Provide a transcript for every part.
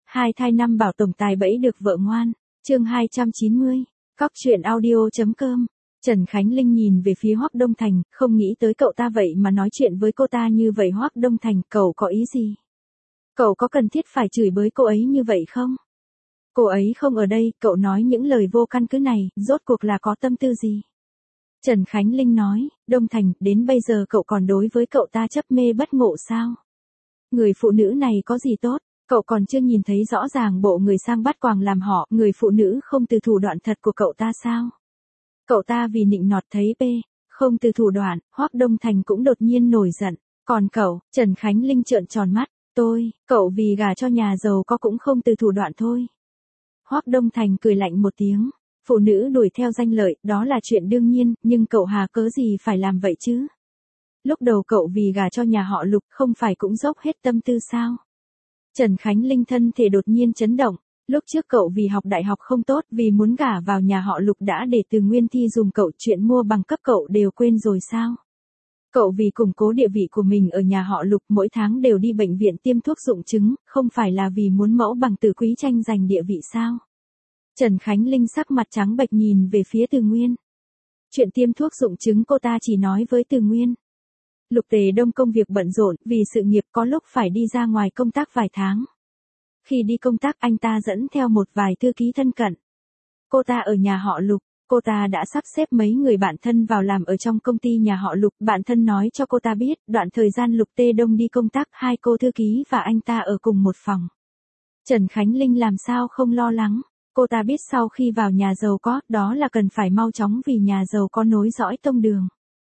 Hai thai năm bảo tổng tài bẫy được vợ ngoan. Chương 290. Cóc truyện audio.com. Trần Khánh Linh nhìn về phía Hoắc Đông Thành, không nghĩ tới cậu ta vậy mà nói chuyện với cô ta như vậy. Hoắc Đông Thành, cậu có ý gì? Cậu có cần thiết phải chửi bới cô ấy như vậy không? Cô ấy không ở đây, cậu nói những lời vô căn cứ này, rốt cuộc là có tâm tư gì? Trần Khánh Linh nói, Đông Thành, đến bây giờ cậu còn đối với cậu ta chấp mê bất ngộ sao? Người phụ nữ này có gì tốt? Cậu còn chưa nhìn thấy rõ ràng bộ người sang bắt quàng làm họ, người phụ nữ không từ thủ đoạn thật của cậu ta sao? Cậu ta vì nịnh nọt thấy không từ thủ đoạn, Hoắc Đông Thành cũng đột nhiên nổi giận. Còn cậu, Trần Khánh Linh trợn tròn mắt, cậu vì gả cho nhà giàu có cũng không từ thủ đoạn thôi. Hoắc Đông Thành cười lạnh một tiếng, phụ nữ đuổi theo danh lợi, đó là chuyện đương nhiên, nhưng cậu hà cớ gì phải làm vậy chứ? Lúc đầu cậu vì gả cho nhà họ Lục không phải cũng dốc hết tâm tư sao? Trần Khánh Linh thân thể đột nhiên chấn động, lúc trước cậu vì học đại học không tốt, vì muốn gả vào nhà họ Lục đã để Từ Nguyên Thi dùng cậu, chuyện mua bằng cấp cậu đều quên rồi sao? Cậu vì củng cố địa vị của mình ở nhà họ Lục mỗi tháng đều đi bệnh viện tiêm thuốc dụng trứng, không phải là vì muốn mẫu bằng Từ Quý tranh giành địa vị sao? Trần Khánh Linh sắc mặt trắng bệch nhìn về phía Từ Nguyên. Chuyện tiêm thuốc dụng trứng cô ta chỉ nói với Từ Nguyên. Lục Tề Đông công việc bận rộn, vì sự nghiệp có lúc phải đi ra ngoài công tác vài tháng. Khi đi công tác anh ta dẫn theo một vài thư ký thân cận. Cô ta ở nhà họ Lục, cô ta đã sắp xếp mấy người bạn thân vào làm ở trong công ty nhà họ Lục. Bạn thân nói cho cô ta biết, đoạn thời gian Lục Tề Đông đi công tác, hai cô thư ký và anh ta ở cùng một phòng. Trần Khánh Linh làm sao không lo lắng, cô ta biết sau khi vào nhà giàu có, đó là cần phải mau chóng vì nhà giàu có nối dõi tông đường.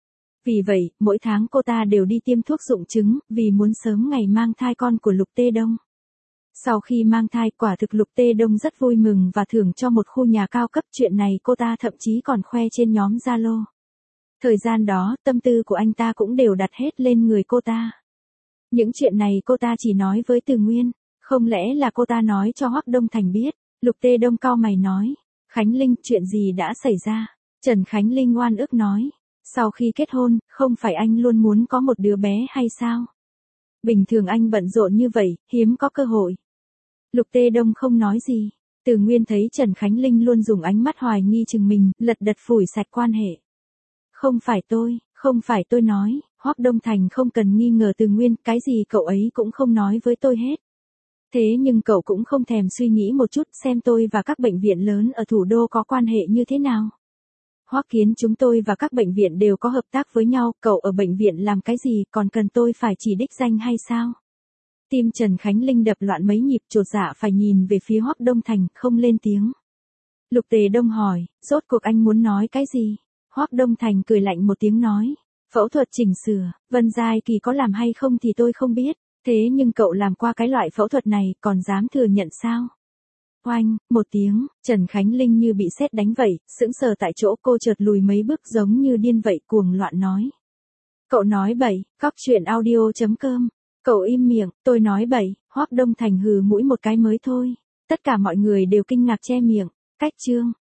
Vì vậy, mỗi tháng cô ta đều đi tiêm thuốc dụng trứng, vì muốn sớm ngày mang thai con của Lục Tề Đông. Sau khi mang thai, quả thực Lục Tề Đông rất vui mừng và thưởng cho một khu nhà cao cấp, chuyện này cô ta thậm chí còn khoe trên nhóm Zalo. Thời gian đó, tâm tư của anh ta cũng đều đặt hết lên người cô ta. Những chuyện này cô ta chỉ nói với Từ Nguyên, không lẽ là cô ta nói cho Hoắc Đông Thành biết? Lục Tề Đông cau mày nói, Khánh Linh, chuyện gì đã xảy ra? Trần Khánh Linh oan ức nói, sau khi kết hôn, không phải anh luôn muốn có một đứa bé hay sao? Bình thường anh bận rộn như vậy, hiếm có cơ hội. Lục Tề Đông không nói gì. Từ Nguyên thấy Trần Khánh Linh luôn dùng ánh mắt hoài nghi chừng mình, lật đật phủi sạch quan hệ. Không phải tôi nói, Hoắc Đông Thành không cần nghi ngờ Từ Nguyên, cái gì cậu ấy cũng không nói với tôi hết. Thế nhưng cậu cũng không thèm suy nghĩ một chút xem tôi và các bệnh viện lớn ở thủ đô có quan hệ như thế nào. Hoắc Kiến, chúng tôi và các bệnh viện đều có hợp tác với nhau, cậu ở bệnh viện làm cái gì còn cần tôi phải chỉ đích danh hay sao? Tim Trần Khánh Linh đập loạn mấy nhịp, chột dạ phải nhìn về phía Hoắc Đông Thành, không lên tiếng. Lục Tề Đông hỏi, rốt cuộc anh muốn nói cái gì? Hoắc Đông Thành cười lạnh một tiếng nói, phẫu thuật chỉnh sửa, Vân Giai Kỳ có làm hay không thì tôi không biết, thế nhưng cậu làm qua cái loại phẫu thuật này, còn dám thừa nhận sao? Oanh, một tiếng, Trần Khánh Linh như bị sét đánh vậy, sững sờ tại chỗ, cô chợt lùi mấy bước giống như điên vậy, cuồng loạn nói. Cậu nói bậy, cóc truyện audio.com. Cậu im miệng, tôi nói bậy. Hoắc Đông Thành hừ mũi một cái mới thôi. Tất cả mọi người đều kinh ngạc che miệng. Cách chương.